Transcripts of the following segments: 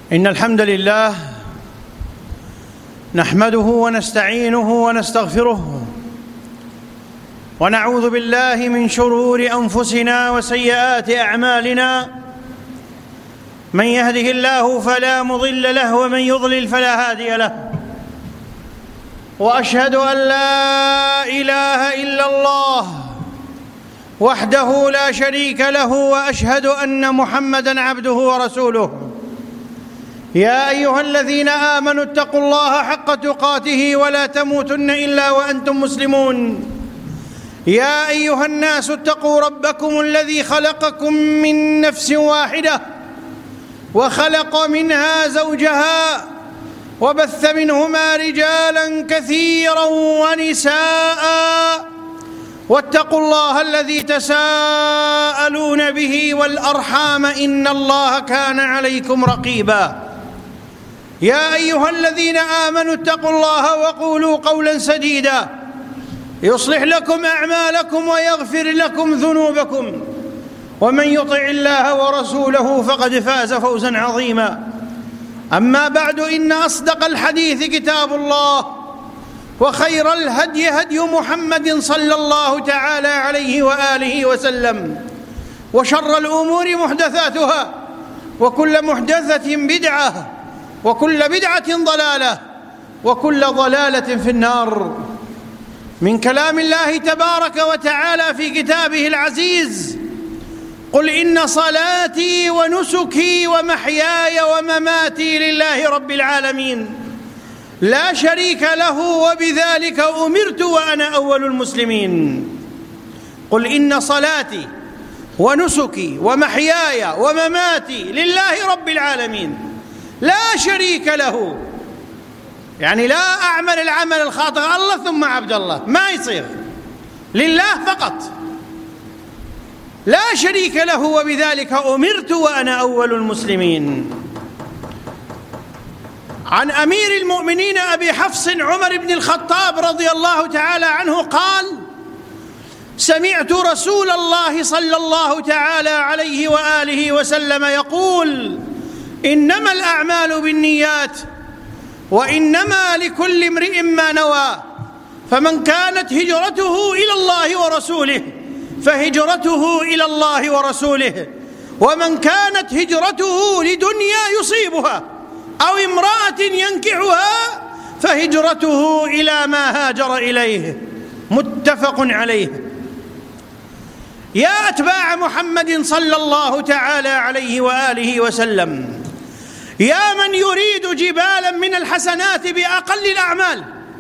إن الحمد لله نحمده ونستعينه ونستغفره ونعوذ بالله من شرور أنفسنا وسيئات أعمالنا. من يهده الله فلا مضل له ومن يضلل فلا هادي له، وأشهد أن لا إله إلا الله وحده لا شريك له، وأشهد أن محمدًا عبده ورسوله. يا أيها الذين آمنوا اتقوا الله حق تقاته ولا تموتن إلا وأنتم مسلمون. يا أيها الناس اتقوا ربكم الذي خلقكم من نفس واحدة وخلق منها زوجها وبث منهما رجالا كثيرا ونساء، واتقوا الله الذي تساءلون به والأرحام إن الله كان عليكم رقيبا. يا أيها الذين آمنوا اتقوا الله وقولوا قولا سديدا يصلح لكم أعمالكم ويغفر لكم ذنوبكم، ومن يطع الله ورسوله فقد فاز فوزا عظيما. أما بعد، إن أصدق الحديث كتاب الله، وخير الهدي هدي محمد صلى الله تعالى عليه وآله وسلم، وشر الأمور محدثاتها، وكل محدثة بدعة، وكل بدعة ضلالة، وكل ضلالة في النار. من كلام الله تبارك وتعالى في كتابه العزيز: قل إن صلاتي ونسكي ومحياي ومماتي لله رب العالمين لا شريك له وبذلك أمرت وأنا أول المسلمين. قل إن صلاتي ونسكي ومحياي ومماتي لله رب العالمين لا شريك له، يعني لا أعمل العمل الخاطئ الله ثم عبد الله، ما يصير، لله فقط، لا شريك له وبذلك أمرت وأنا أول المسلمين. عن أمير المؤمنين أبي حفص عمر بن الخطاب رضي الله تعالى عنه قال: سمعت رسول الله صلى الله تعالى عليه وآله وسلم يقول: إنما الأعمال بالنيات وإنما لكل امرئ ما نوى، فمن كانت هجرته إلى الله ورسوله فهجرته إلى الله ورسوله، ومن كانت هجرته لدنيا يصيبها أو امرأة ينكحها فهجرته إلى ما هاجر إليه. متفق عليه. يا أتباع محمد صلى الله تعالى عليه وآله وسلم، يا من يريد جبالا من الحسنات بأقل الأعمال،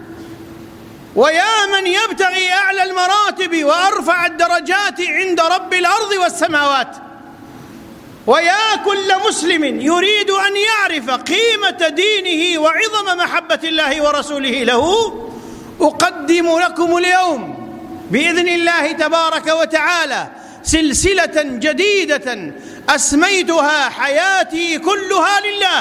ويا من يبتغي أعلى المراتب وأرفع الدرجات عند رب الأرض والسماوات، ويا كل مسلم يريد أن يعرف قيمة دينه وعظم محبة الله ورسوله له، أقدم لكم اليوم بإذن الله تبارك وتعالى سلسلة جديدة أسميتها حياتي كلها لله.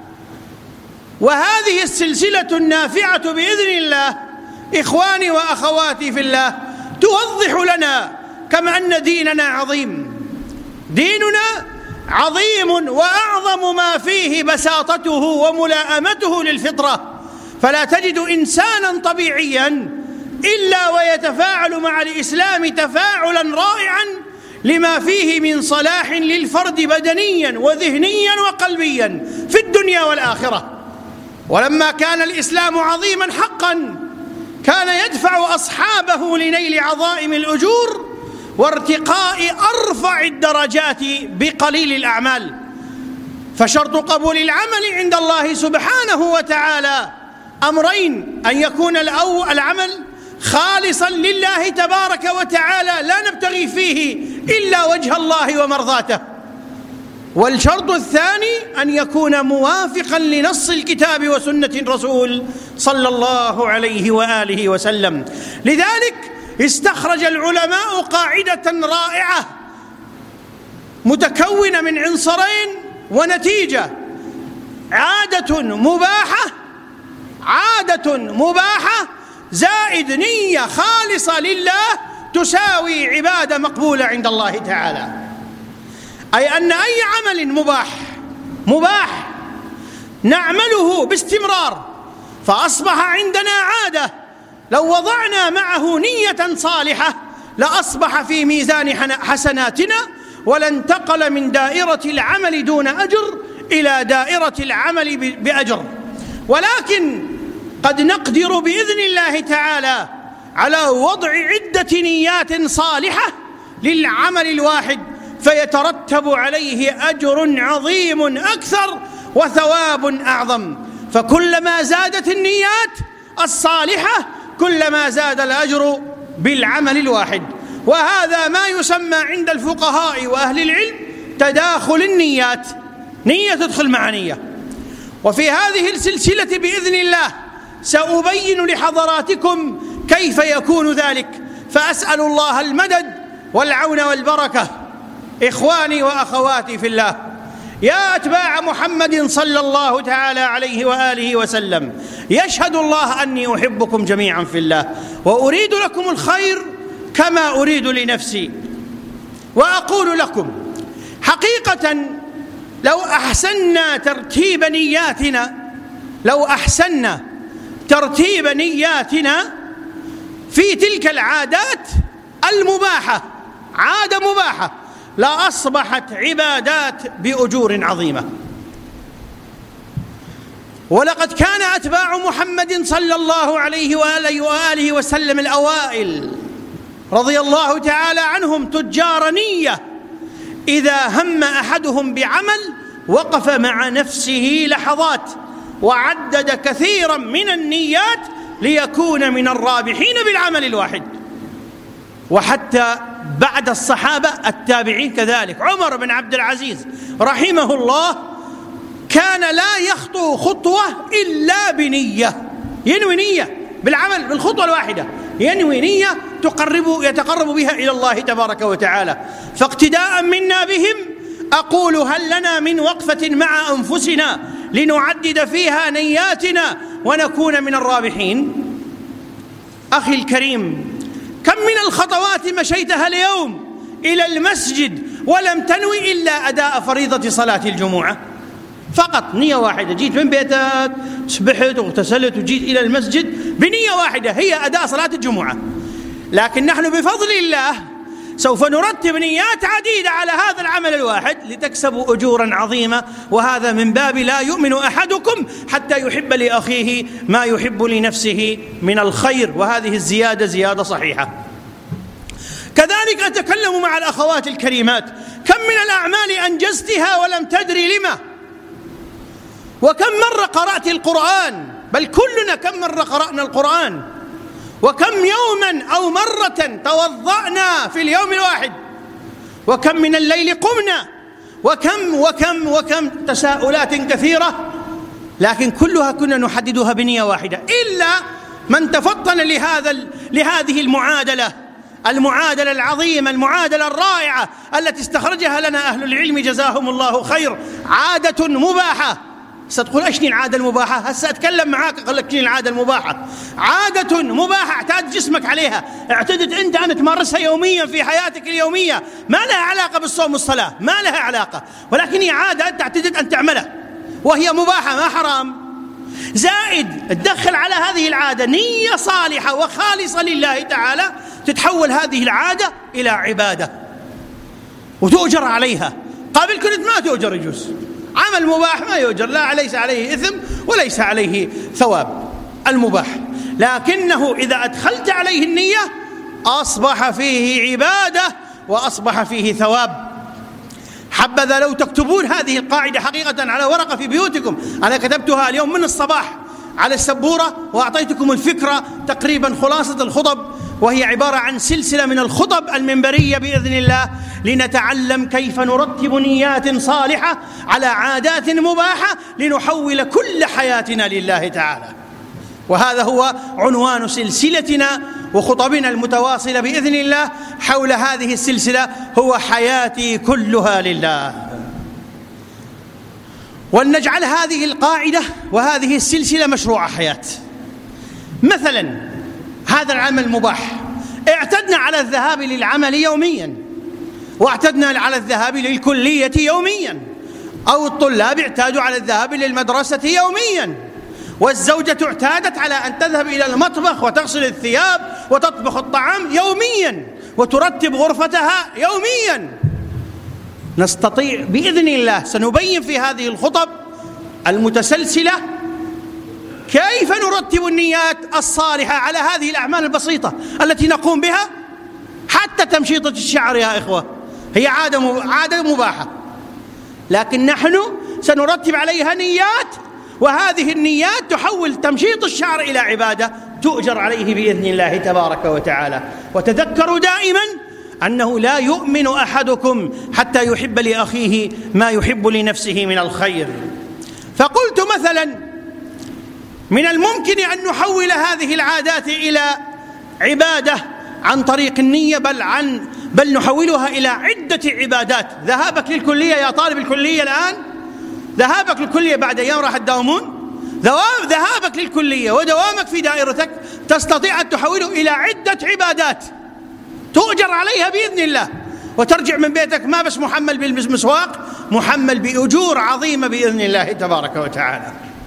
وهذه السلسلة النافعة بإذن الله إخواني وأخواتي في الله توضح لنا كما أن ديننا عظيم، ديننا عظيم وأعظم ما فيه بساطته وملائمته للفطرة، فلا تجد إنسانا طبيعيا إلا ويتفاعل مع الإسلام تفاعلا رائعا لما فيه من صلاح للفرد بدنيا وذهنيا وقلبيا في الدنيا والآخرة. ولما كان الإسلام عظيما حقا كان يدفع أصحابه لنيل عظائم الأجور وارتقاء أرفع الدرجات بقليل الأعمال. فشرط قبول العمل عند الله سبحانه وتعالى أمرين: أن يكون العمل خالصا لله تبارك وتعالى لا نبتغي فيه إلا وجه الله ومرضاته، والشرط الثاني أن يكون موافقا لنص الكتاب وسنة الرسول صلى الله عليه وآله وسلم. لذلك استخرج العلماء قاعدة رائعة متكونة من عنصرين ونتيجة: عادة مباحة زائد نية خالصة لله تساوي عبادة مقبولة عند الله تعالى. أي أن أي عمل مباح نعمله باستمرار، فأصبح عندنا عادة لو وضعنا معه نية صالحة لأصبح في ميزان حسناتنا، ولانتقل من دائرة العمل دون أجر إلى دائرة العمل بأجر. ولكن قد نقدر بإذن الله تعالى على وضع عدة نيات صالحة للعمل الواحد، فيترتب عليه أجر عظيم أكثر وثواب أعظم. فكلما زادت النيات الصالحة كلما زاد الأجر بالعمل الواحد. وهذا ما يسمى عند الفقهاء وأهل العلم تداخل النيات، نية تدخل مع نية. وفي هذه السلسلة بإذن الله سأبين لحضراتكم كيف يكون ذلك، فأسأل الله المدد والعون والبركة. إخواني وأخواتي في الله، يا أتباع محمد صلى الله تعالى عليه وآله وسلم، يشهد الله أني أحبكم جميعا في الله، وأريد لكم الخير كما أريد لنفسي. وأقول لكم حقيقة لو أحسننا ترتيب نياتنا في تلك العادات المباحة، عادة مباحة، لأصبحت عبادات بأجور عظيمة. ولقد كان أتباع محمد صلى الله عليه وآله وسلم الأوائل رضي الله تعالى عنهم تجار نية، إذا هم أحدهم بعمل وقف مع نفسه لحظات وعدد كثيرا من النيات ليكون من الرابحين بالعمل الواحد. وحتى بعد الصحابة التابعين كذلك، عمر بن عبد العزيز رحمه الله كان لا يخطو خطوة إلا بنية، ينوي نية بالعمل بالخطوة الواحدة، ينوي نية يتقرب بها إلى الله تبارك وتعالى. فاقتداء منا بهم أقول هل لنا من وقفة مع أنفسنا لنعدد فيها نياتنا ونكون من الرابحين؟ أخي الكريم، كم من الخطوات مشيتها اليوم إلى المسجد ولم تنوي إلا أداء فريضة صلاة الجمعة؟ فقط نية واحدة، جيت من بيتك سبحت واغتسلت وجيت إلى المسجد بنية واحدة هي أداء صلاة الجمعة. لكن نحن بفضل الله سوف نرتب نيات عديدة على هذا العمل الواحد لتكسبوا أجورا عظيمة، وهذا من باب لا يؤمن أحدكم حتى يحب لأخيه ما يحب لنفسه من الخير، وهذه الزيادة زيادة صحيحة. كذلك أتكلم مع الأخوات الكريمات، كم من الأعمال أنجزتها ولم تدري لما؟ وكم مرة قرأت القرآن؟ بل كلنا كم مرة قرأنا القرآن؟ وكم يوما أو مرة توضأنا في اليوم الواحد؟ وكم من الليل قمنا؟ وكم تساؤلات كثيرة، لكن كلها كنا نحددها بنية واحدة، إلا من تفطن لهذه المعادلة العظيمة، المعادلة الرائعة التي استخرجها لنا أهل العلم جزاهم الله خير. عادة مباحة. ستقول أشني العادة المباحة؟ هسه أتكلم معاك أقول لك شنو العادة المباحة. عادة مباحة اعتاد جسمك عليها، اعتدت أنت أن تمارسها يوميا في حياتك اليومية، ما لها علاقة بالصوم والصلاة، ما لها علاقة، ولكن هي عادة أنت اعتدت أن تعملها وهي مباحة ما حرام. زائد تدخل على هذه العادة نية صالحة وخالصة لله تعالى، تتحول هذه العادة إلى عبادة وتؤجر عليها. قبل كنت ما تؤجر، يجوز عمل مباح ما يؤجر، لا ليس عليه إثم وليس عليه ثواب المباح، لكنه إذا أدخلت عليه النية أصبح فيه عبادة وأصبح فيه ثواب. حبذا لو تكتبون هذه القاعدة حقيقة على ورقة في بيوتكم. أنا كتبتها اليوم من الصباح على السبورة وأعطيتكم الفكرة تقريبا خلاصة الخطب، وهي عبارة عن سلسلة من الخطب المنبرية بإذن الله لنتعلم كيف نرتب نيات صالحة على عادات مباحة لنحول كل حياتنا لله تعالى. وهذا هو عنوان سلسلتنا وخطبنا المتواصلة بإذن الله حول هذه السلسلة، هو حياتي كلها لله. ولنجعل هذه القاعدة وهذه السلسلة مشروع حياة. مثلا هذا العمل مباح، اعتدنا على الذهاب للعمل يوميا، واعتدنا على الذهاب للكلية يوميا، أو الطلاب اعتادوا على الذهاب إلى المدرسة يوميا، والزوجة اعتادت على أن تذهب إلى المطبخ وتغسل الثياب وتطبخ الطعام يوميا وترتب غرفتها يوميا. نستطيع بإذن الله، سنبين في هذه الخطب المتسلسلة كيف نرتب النيات الصالحة على هذه الأعمال البسيطة التي نقوم بها. حتى تمشيطة الشعر يا إخوة هي عادة مباحة، لكن نحن سنرتب عليها نيات، وهذه النيات تحول تمشيط الشعر إلى عبادة تؤجر عليه بإذن الله تبارك وتعالى. وتذكروا دائما أنه لا يؤمن أحدكم حتى يحب لأخيه ما يحب لنفسه من الخير. فقلت مثلا من الممكن أن نحول هذه العادات إلى عبادة عن طريق النية، بل نحولها إلى عدة عبادات. ذهابك للكلية يا طالب الكلية الآن، ذهابك للكلية بعد أيام راح تداومون، ذهابك للكلية ودوامك في دائرتك تستطيع أن تحوله إلى عدة عبادات تؤجر عليها بإذن الله، وترجع من بيتك ما بس محمل بالمسواق، محمل بأجور عظيمة بإذن الله تبارك وتعالى.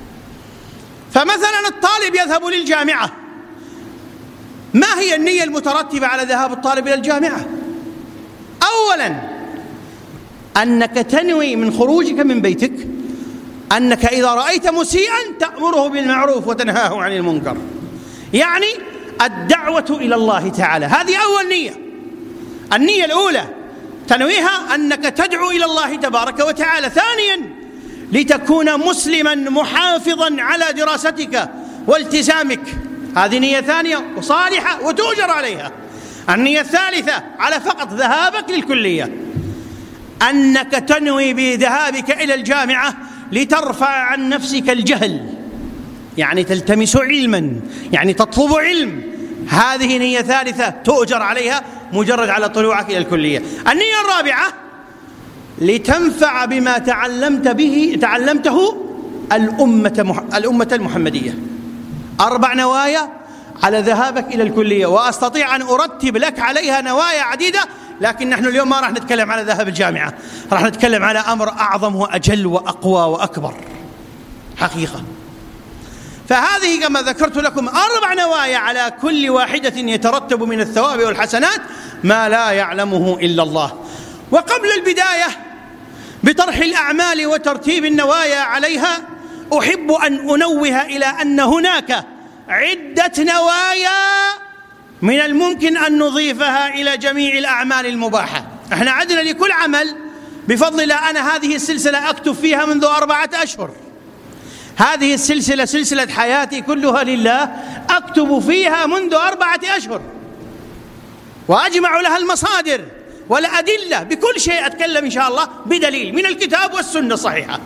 فمثلا الطالب يذهب للجامعة، ما هي النية المترتبة على ذهاب الطالب إلى الجامعة؟ أولا أنك تنوي من خروجك من بيتك أنك إذا رأيت مسيئا تأمره بالمعروف وتنهاه عن المنكر، يعني الدعوة إلى الله تعالى. هذه أول نية. النية الأولى تنويها أنك تدعو إلى الله تبارك وتعالى. ثانيا لتكون مسلما محافظا على دراستك والتزامك، هذه نية ثانية وصالحة وتؤجر عليها. النية الثالثة على فقط ذهابك للكلية أنك تنوي بذهابك إلى الجامعة لترفع عن نفسك الجهل، يعني تلتمس علما، يعني تطلب علم. هذه نية ثالثة تؤجر عليها مجرد على طلوعك إلى الكلية. النية الرابعة لتنفع بما تعلمته الأمة المحمدية. 4 نوايا على ذهابك إلى الكلية، وأستطيع أن أرتب لك عليها نوايا عديدة، لكن نحن اليوم ما راح نتكلم على ذهاب الجامعة، راح نتكلم على أمر أعظم وأجل وأقوى وأكبر حقيقة. فهذه كما ذكرت لكم 4 نوايا على كل واحدة يترتب من الثواب والحسنات ما لا يعلمه إلا الله. وقبل البداية بطرح الأعمال وترتيب النوايا عليها أحب أن أنوه إلى أن هناك عدة نوايا من الممكن أن نضيفها إلى جميع الأعمال المباحة. احنا عندنا لكل عمل بفضل الله، أنا هذه السلسلة أكتب فيها منذ 4 أشهر. هذه السلسلة سلسلة حياتي كلها لله، أكتب فيها منذ 4 أشهر، وأجمع لها المصادر والأدلة بكل شيء أتكلم إن شاء الله بدليل من الكتاب والسنة الصحيحة.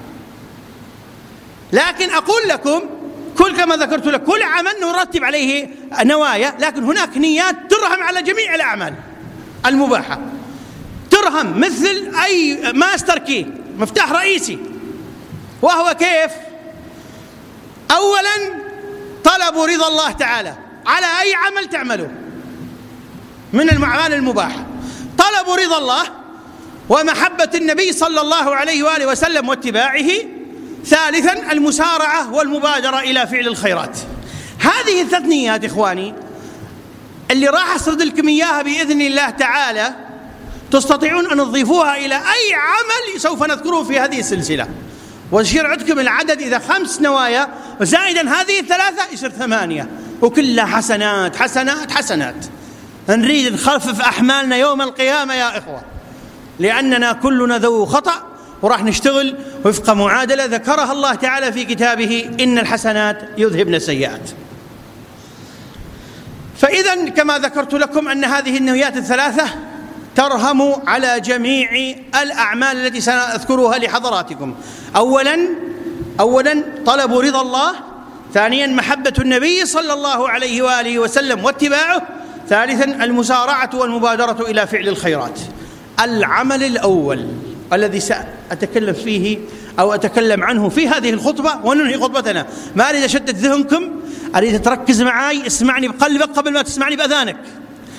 لكن أقول لكم كما ذكرت لك كل عمل نرتب عليه نوايا، لكن هناك نيات ترهم على جميع الأعمال المباحة، ترهم مثل أي ماستر كي، مفتاح رئيسي، وهو كيف؟ أولا طلب رضا الله تعالى على أي عمل تعمله من الأعمال المباحة، طلب رضا الله ومحبة النبي صلى الله عليه وآله وسلم واتباعه. ثالثا المسارعة والمبادرة إلى فعل الخيرات. هذه ال3 نيات إخواني اللي راح أسرد لكم إياها بإذن الله تعالى، تستطيعون أن تضيفوها إلى أي عمل سوف نذكره في هذه السلسلة، ويصير عندكم العدد إذا 5 نوايا زائدا هذه 3 يصير 8، وكلها حسنات حسنات حسنات. نريد نخفف أحمالنا يوم القيامة يا إخوة، لأننا كلنا ذو خطأ، وراح نشتغل وفق معادلة ذكرها الله تعالى في كتابه: إن الحسنات يذهبن السيئات. فإذا كما ذكرت لكم أن هذه النيات ال3 ترهم على جميع الأعمال التي سأذكرها لحضراتكم. أولا طلب رضا الله، ثانيا محبة النبي صلى الله عليه وآله وسلم واتباعه، ثالثا المسارعة والمبادرة إلى فعل الخيرات. العمل الأول الذي سأتكلم فيه أو أتكلم عنه في هذه الخطبة وننهي خطبتنا، ما أريد أشتت ذهنكم، أريد تركز معي، اسمعني بقلبك قبل ما تسمعني بأذانك،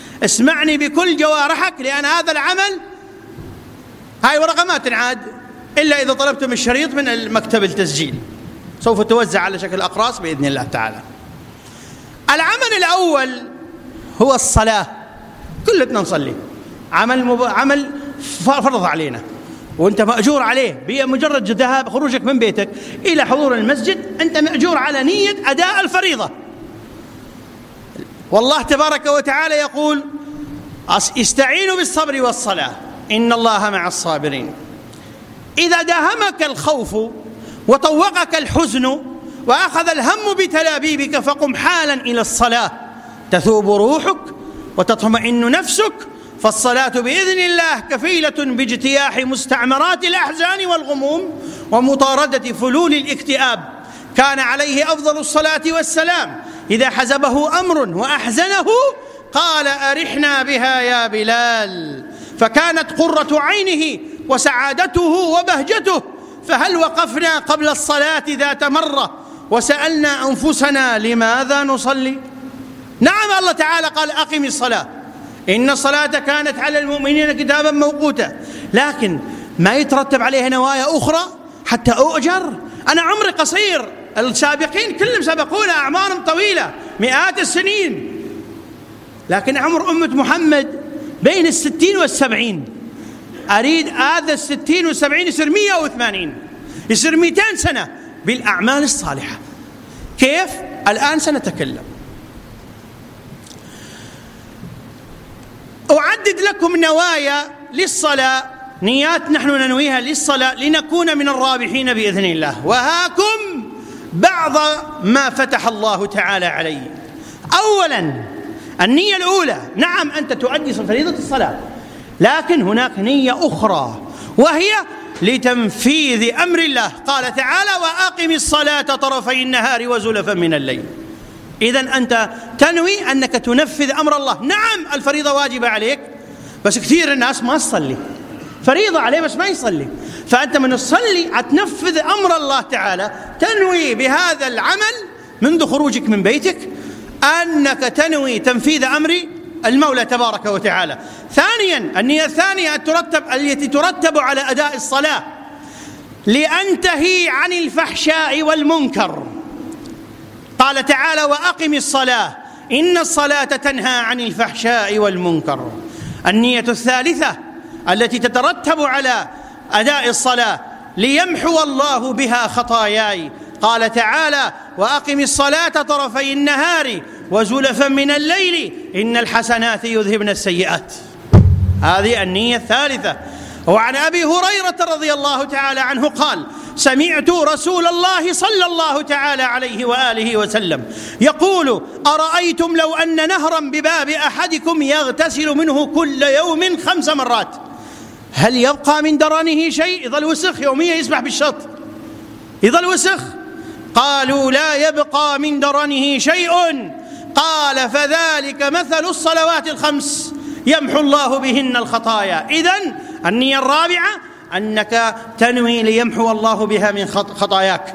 اسمعني بكل جوارحك، لأن هذا العمل، هاي ورقة ما تنعاد، إلا إذا طلبتم الشريط من مكتب التسجيل، سوف توزع على شكل أقراص بإذن الله تعالى. العمل الأول هو الصلاة. كلنا نصلي، عمل فرض علينا وأنت مأجور عليه، بمجرد ذهاب خروجك من بيتك إلى حضور المسجد أنت مأجور على نية أداء الفريضة. والله تبارك وتعالى يقول: استعينوا بالصبر والصلاة إن الله مع الصابرين. إذا داهمك الخوف وطوقك الحزن وأخذ الهم بتلابيبك فقم حالا إلى الصلاة، تثوب روحك وتطمئن نفسك، فالصلاة بإذن الله كفيلة باجتياح مستعمرات الأحزان والغموم ومطاردة فلول الاكتئاب. كان عليه أفضل الصلاة والسلام إذا حزبه أمر وأحزنه قال: أرحنا بها يا بلال، فكانت قرة عينه وسعادته وبهجته. فهل وقفنا قبل الصلاة ذات مرة وسألنا أنفسنا لماذا نصلي؟ نعم، الله تعالى قال: أقم الصلاة إن الصلاة كانت على المؤمنين كتابا موقوتا، لكن ما يترتب عليها نوايا أخرى حتى أؤجر. أنا عمري قصير، السابقين كلهم سبقونا أعمارهم طويلة مئات السنين، لكن عمر أمة محمد بين 60 و70. أريد هذا 60 و70 يصير 180، يصير 200 سنة بالأعمال الصالحة. كيف؟ الآن سنتكلم. أعدد لكم نوايا للصلاة، نيات نحن ننويها للصلاة لنكون من الرابحين بإذن الله. وهاكم بعض ما فتح الله تعالى عليه. أولا، النية الأولى، نعم أنت تؤدي فريضة الصلاة، لكن هناك نية أخرى وهي لتنفيذ أمر الله. قال تعالى: وأقم الصلاة طرفي النهار وزلفا من الليل. إذن أنت تنوي أنك تنفذ أمر الله. نعم الفريضة واجبة عليك، بس كثير الناس ما تصلي، فريضة عليه بس ما يصلي، فأنت من تصلي تنفذ أمر الله تعالى، تنوي بهذا العمل منذ خروجك من بيتك أنك تنوي تنفيذ أمر المولى تبارك وتعالى. ثانيا، النية الثانية التي ترتب على أداء الصلاة لأنتهي عن الفحشاء والمنكر. قال تعالى: وأقم الصلاة إن الصلاة تنهى عن الفحشاء والمنكر. النية الثالثة التي تترتب على أداء الصلاة ليمحو الله بها خطاياي. قال تعالى: وأقم الصلاة طرفي النهار وزلفا من الليل إن الحسنات يذهبن السيئات. هذه النية الثالثة. وعن أبي هريرة رضي الله تعالى عنه قال: سمعت رسول الله صلى الله تعالى عليه وآله وسلم يقول: أرأيتم لو أن نهرا بباب أحدكم يغتسل منه كل يوم 5 مرات هل يبقى من درنه شيء؟ يظل وسخ يوميا، يسبح بالشط يظل وسخ. قالوا: لا يبقى من درنه شيء. قال: فذلك مثل الصلوات ال5 يمحو الله بهن الخطايا. إذن النية الرابعة أنك تنوي ليمحو الله بها من خطاياك.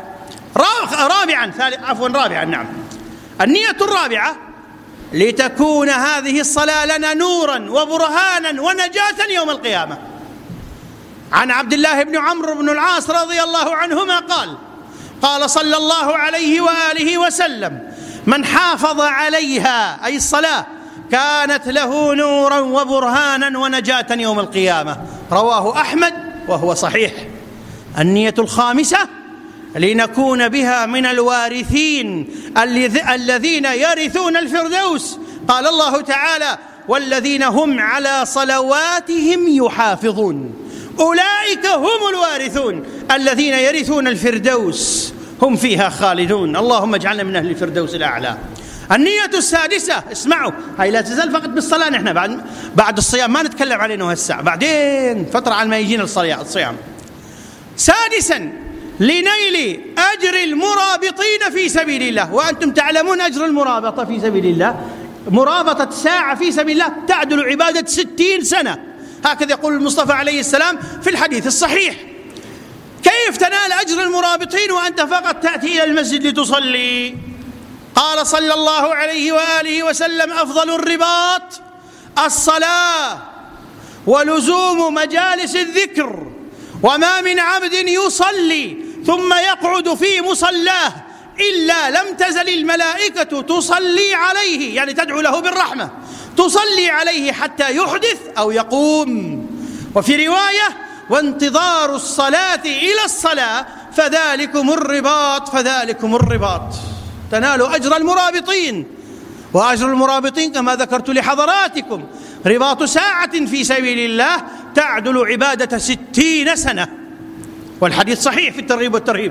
رابعا نعم، النية الرابعة لتكون هذه الصلاة لنا نورا وبرهانا ونجاة يوم القيامة. عن عبد الله بن عمرو بن العاص رضي الله عنهما قال صلى الله عليه وآله وسلم: من حافظ عليها أي الصلاة كانت له نورا وبرهانا ونجاة يوم القيامة. رواه أحمد وهو صحيح. النية الخامسة لنكون بها من الوارثين الذين يرثون الفردوس. قال الله تعالى: والذين هم على صلواتهم يحافظون أولئك هم الوارثون الذين يرثون الفردوس هم فيها خالدون. اللهم اجعلنا من أهل الفردوس الأعلى. النية السادسة، اسمعوا، هاي لا تزال فقط بالصلاة، نحن بعد الصيام ما نتكلم علينا هالساعة، بعدين فترة على ما يجينا الصيام. سادسا، لنيل أجر المرابطين في سبيل الله. وأنتم تعلمون أجر المرابطة في سبيل الله، مرابطة ساعة في سبيل الله تعدل عبادة 60 سنة، هكذا يقول المصطفى عليه السلام في الحديث الصحيح. كيف تنال أجر المرابطين وأنت فقط تأتي إلى المسجد لتصلي؟ قال صلى الله عليه وآله وسلم: أفضل الرباط الصلاة ولزوم مجالس الذكر وما من عبد يصلي ثم يقعد في مصلاه إلا لم تزل الملائكة تصلي عليه، يعني تدعو له بالرحمة، تصلي عليه حتى يحدث أو يقوم. وفي رواية: وانتظار الصلاة إلى الصلاة فذلكم الرباط فذلكم الرباط. تنال أجر المرابطين، وأجر المرابطين كما ذكرت لحضراتكم رباط ساعة في سبيل الله تعدل عبادة 60 سنة، والحديث صحيح في الترغيب والترهيب.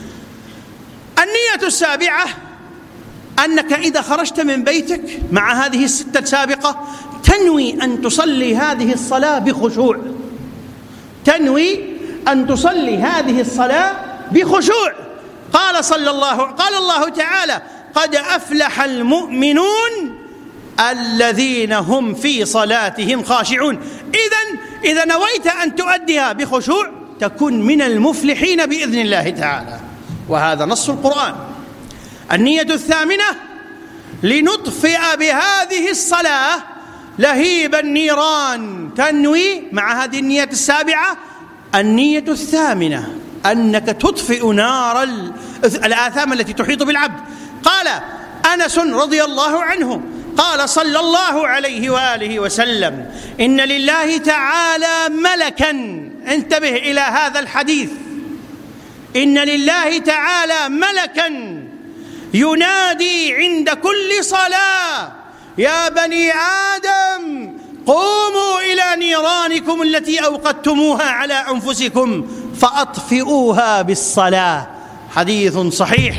النية السابعة أنك إذا خرجت من بيتك مع هذه الستة السابقة تنوي أن تصلي هذه الصلاة بخشوع، تنوي أن تصلي هذه الصلاة بخشوع. قال الله تعالى: قد أفلح المؤمنون الذين هم في صلاتهم خاشعون. إذا نويت أن تؤديها بخشوع تكون من المفلحين بإذن الله تعالى، وهذا نص القرآن. النية الثامنة: لنطفئ بهذه الصلاة لهيب النيران. تنوي مع هذه النية السابعة النية الثامنة أنك تطفئ نار الآثام التي تحيط بالعبد. قال أنس رضي الله عنه قال صلى الله عليه وآله وسلم: إن لله تعالى ملكا، انتبه إلى هذا الحديث، إن لله تعالى ملكا ينادي عند كل صلاة: يا بني آدم قوموا إلى نيرانكم التي أوقدتموها على أنفسكم فأطفئوها بالصلاة. حديث صحيح.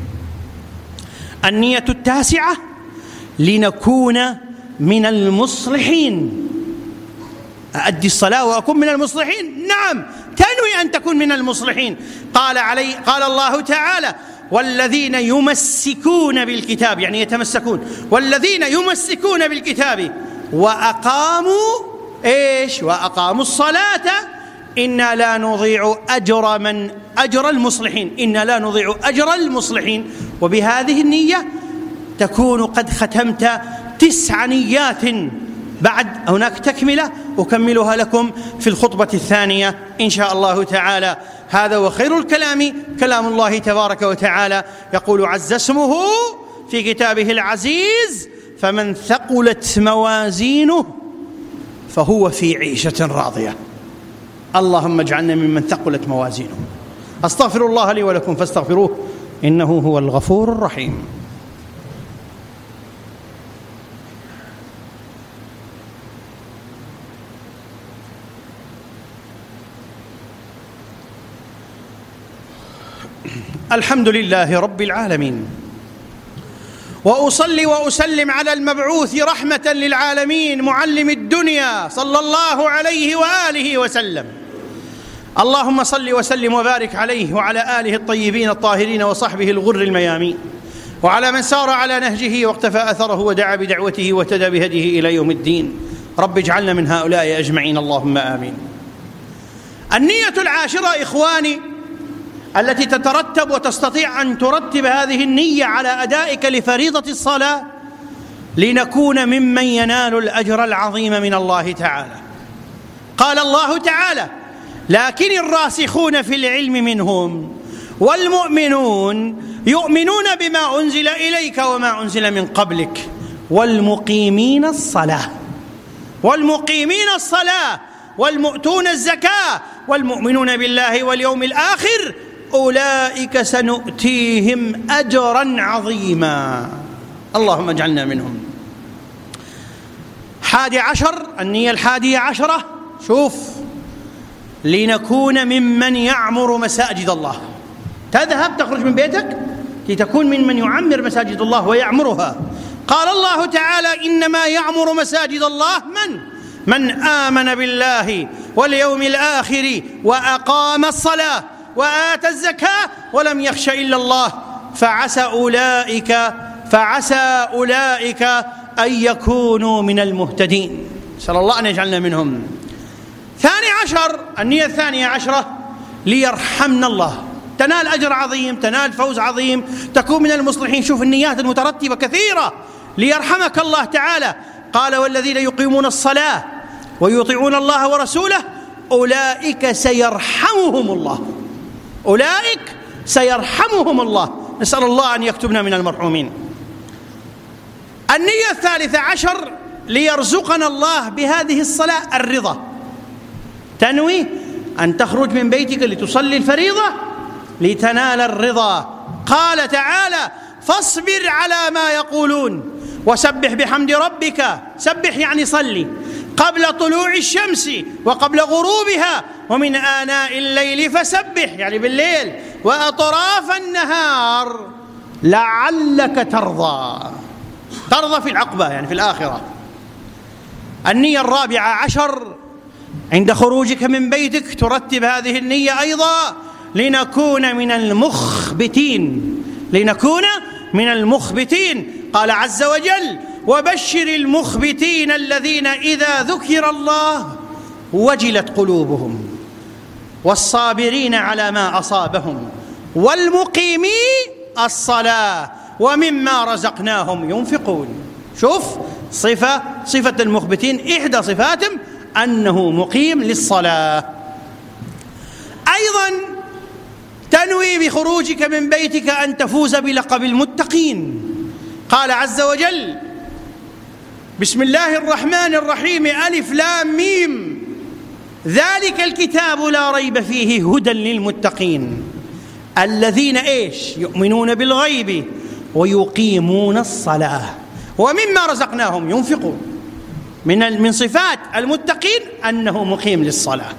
النية التاسعة: لنكون من المصلحين. أؤدي الصلاة وأكون من المصلحين؟ نعم، تنوي أن تكون من المصلحين. قال الله تعالى: والذين يمسكون بالكتاب، يعني يتمسكون، والذين يمسكون بالكتاب وأقاموا وأقاموا الصلاة إنا لا نضيع أجر المصلحين، إنا لا نضيع أجر المصلحين. وبهذه النية تكون قد ختمت 9 نيات. بعد هناك تكملة أكملها لكم في الخطبة الثانية إن شاء الله تعالى. هذا وخير الكلام كلام الله تبارك وتعالى. يقول عز اسمه في كتابه العزيز: فمن ثقلت موازينه فهو في عيشة راضية. اللهم اجعلنا ممن ثقلت موازينه. أستغفر الله لي ولكم فاستغفروه إنه هو الغفور الرحيم. الحمد لله رب العالمين، وأصلي وأسلم على المبعوث رحمة للعالمين معلم الدنيا صلى الله عليه وآله وسلم. اللهم صل وسلم وبارك عليه وعلى آله الطيبين الطاهرين وصحبه الغر الميامين، وعلى من سار على نهجه واقتفى أثره ودعا بدعوته واهتدى بهديه إلى يوم الدين. رب اجعلنا من هؤلاء أجمعين، اللهم آمين. النية العاشرة إخواني التي تترتب وتستطيع أن ترتب هذه النية على أدائك لفريضة الصلاة لنكون ممن ينال الأجر العظيم من الله تعالى. قال الله تعالى: لكن الراسخون في العلم منهم والمؤمنون يؤمنون بما أنزل إليك وما أنزل من قبلك والمقيمين الصلاة والمؤتون الزكاة والمؤمنون بالله واليوم الآخر أولئك سنؤتيهم أجرا عظيما. اللهم اجعلنا منهم. 11 النية 11 شوف: لنكون ممن يعمر مساجد الله. تذهب تخرج من بيتك لتكون ممن يعمر مساجد الله ويعمرها. قال الله تعالى: إنما يعمر مساجد الله من آمن بالله واليوم الآخر وأقام الصلاة وآتى الزكاة ولم يخش إلا الله فعسى أولئك أن يكونوا من المهتدين. نسأل الله أن يجعلنا منهم. 12 النية 12 ليرحمنا الله. تنال أجر عظيم، تنال فوز عظيم، تكون من المصلحين. شوف النيات المترتبة كثيرة. ليرحمك الله تعالى. قال: والذين يقيمون الصلاة ويطيعون الله ورسوله أولئك سيرحمهم الله، أولئك سيرحمهم الله. نسأل الله أن يكتبنا من المرحومين. النية 13 ليرزقنا الله بهذه الصلاة الرضا. تنوي أن تخرج من بيتك لتصلي الفريضة لتنال الرضا. قال تعالى: فاصبر على ما يقولون وسبح بحمد ربك، سبح يعني صلي، قبل طلوع الشمس وقبل غروبها ومن آناء الليل فسبح يعني بالليل وأطراف النهار لعلك ترضى، ترضى في العقبة يعني في الآخرة. النية 14 عند خروجك من بيتك ترتب هذه النية أيضا لنكون من المخبتين، لنكون من المخبتين. قال عز وجل: وبشر المخبتين الذين إذا ذكر الله وجلت قلوبهم والصابرين على ما أصابهم والمقيمي الصلاة ومما رزقناهم ينفقون. شوف صفة المخبتين، إحدى صفاتهم أنه مقيم للصلاة. أيضا تنوي بخروجك من بيتك أن تفوز بلقب المتقين. قال عز وجل: بسم الله الرحمن الرحيم، ألف لام ميم، ذلك الكتاب لا ريب فيه هدى للمتقين الذين يؤمنون بالغيب ويقيمون الصلاة ومما رزقناهم ينفقون. من صفات المتقين أنه مقيم للصلاة.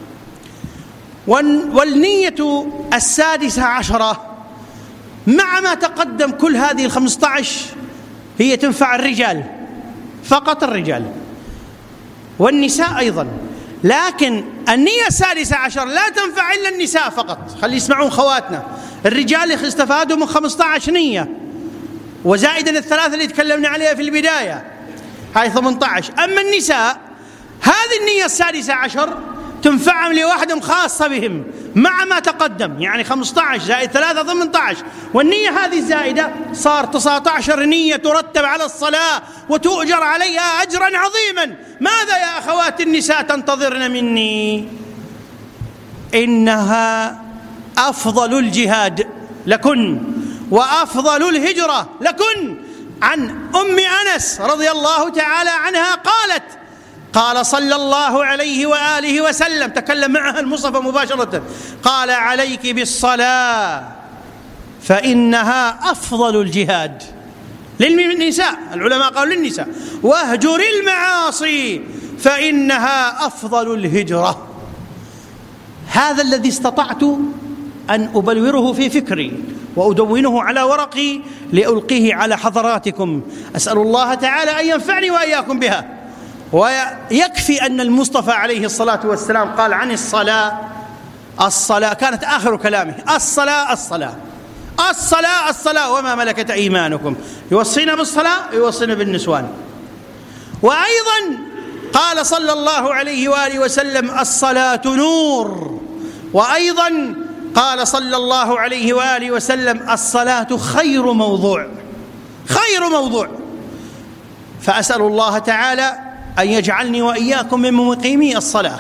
والنية 16 مع ما تقدم كل هذه 15 هي تنفع الرجال فقط، الرجال والنساء أيضا، لكن النية 16 لا تنفع إلا النساء فقط. خلي يسمعون خواتنا، الرجال استفادوا من 15 نية وزائدا الثلاثة اللي تكلمنا عليها في البداية، هاي 18. أما النساء هذه النية 16 تنفعهم لوحدهم خاصة بهم مع ما تقدم، يعني 15 زائد 3 18، والنية هذه الزائدة صار 19 نية ترتب على الصلاة وتؤجر عليها أجرا عظيما. ماذا يا أخوات النساء تنتظرن مني؟ إنها أفضل الجهاد لكن وأفضل الهجرة لكن. عن أم أنس رضي الله تعالى عنها قالت: قال صلى الله عليه وآله وسلم، تكلم معها المصطفى مباشرة، قال: عليك بالصلاة فإنها أفضل الجهاد. للنساء، العلماء قالوا للنساء: واهجر المعاصي فإنها أفضل الهجرة. هذا الذي استطعت أن أبلوره في فكري وأدونه على ورقي لألقيه على حضراتكم. أسأل الله تعالى أن ينفعني وإياكم بها. ويكفي أن المصطفى عليه الصلاة والسلام قال عن الصلاة كانت آخر كلامه: الصلاة الصلاة الصلاة الصلاة وما ملكت أيمانكم. يوصينا بالصلاة، يوصينا بالنسوان. وأيضا قال صلى الله عليه وآله وسلم: الصلاة نور. وأيضا قال صلى الله عليه وآله وسلم: الصلاة خير موضوع، خير موضوع. فأسأل الله تعالى أن يجعلني وإياكم من مقيمي الصلاة،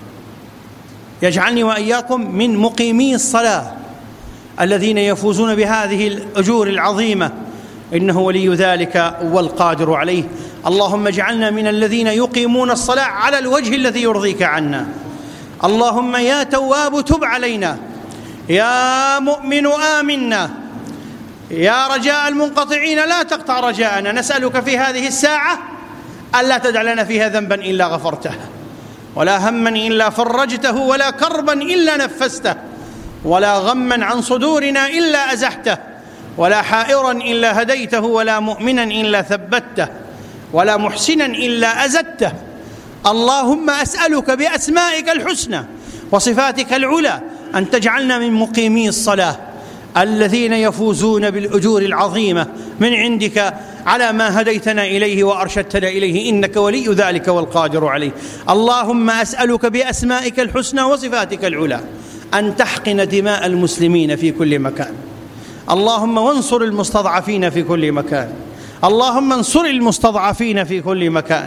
يجعلني وإياكم من مقيمي الصلاة الذين يفوزون بهذه الأجور العظيمة، إنه ولي ذلك والقادر عليه. اللهم اجعلنا من الذين يقيمون الصلاة على الوجه الذي يرضيك عنا. اللهم يا تواب تب علينا، يا مؤمن آمنا، يا رجاء المنقطعين لا تقطع رجاءنا. نسألك في هذه الساعة ألا تدع لنا فيها ذنبا إلا غفرته، ولا هما إلا فرجته، ولا كربا إلا نفسته، ولا غما عن صدورنا إلا أزحته، ولا حائرا إلا هديته، ولا مؤمنا إلا ثبته، ولا محسنا إلا أزدته. اللهم أسألك بأسمائك الحسنى وصفاتك العلى أن تجعلنا من مقيمي الصلاة الذين يفوزون بالأجور العظيمة من عندك على ما هديتنا إليه وأرشدتنا إليه، إنك ولي ذلك والقادر عليه. اللهم أسألك بأسمائك الحسنى وصفاتك العلى أن تحقن دماء المسلمين في كل مكان. اللهم وانصر المستضعفين في كل مكان، اللهم انصر المستضعفين في كل مكان.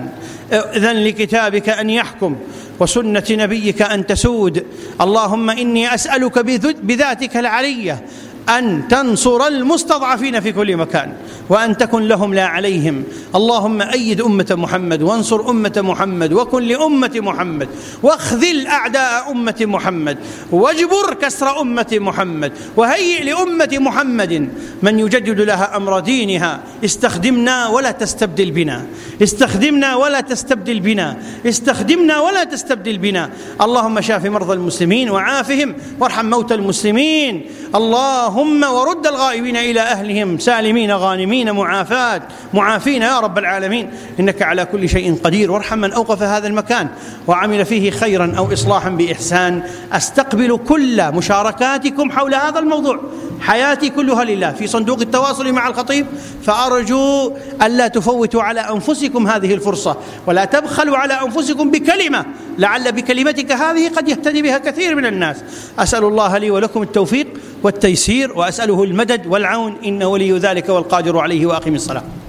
إذن لكتابك أن يحكم وسنة نبيك أن تسود. اللهم إني أسألك بذاتك العلية أن تنصر المستضعفين في كل مكان وأن تكن لهم لا عليهم. اللهم أيد أمة محمد وانصر أمة محمد وكن لأمة محمد واخذل أعداء أمة محمد واجبر كسر أمة محمد وهيئ لأمة محمد من يجدد لها أمر دينها. استخدمنا ولا تستبدل بنا، استخدمنا ولا تستبدل بنا، استخدمنا ولا تستبدل بنا. اللهم شاف مرضى المسلمين وعافهم وارحم موتى المسلمين. اللهم ورد الغائبين إلى أهلهم سالمين غانمين معافين يا رب العالمين، إنك على كل شيء قدير. وارحم من أوقف هذا المكان وعمل فيه خيرا أو إصلاحا بإحسان. أستقبل كل مشاركاتكم حول هذا الموضوع، حياتي كلها لله، في صندوق التواصل مع الخطيب، فأرجو ألا تفوتوا على أنفسكم هذه الفرصة ولا تبخلوا على أنفسكم بكلمة، لعل بكلمتك هذه قد يهتدي بها كثير من الناس. أسأل الله لي ولكم التوفيق والتيسير وأسأله المدد والعون، إنه ولي ذلك والقادر عليه. وأقم الصلاة.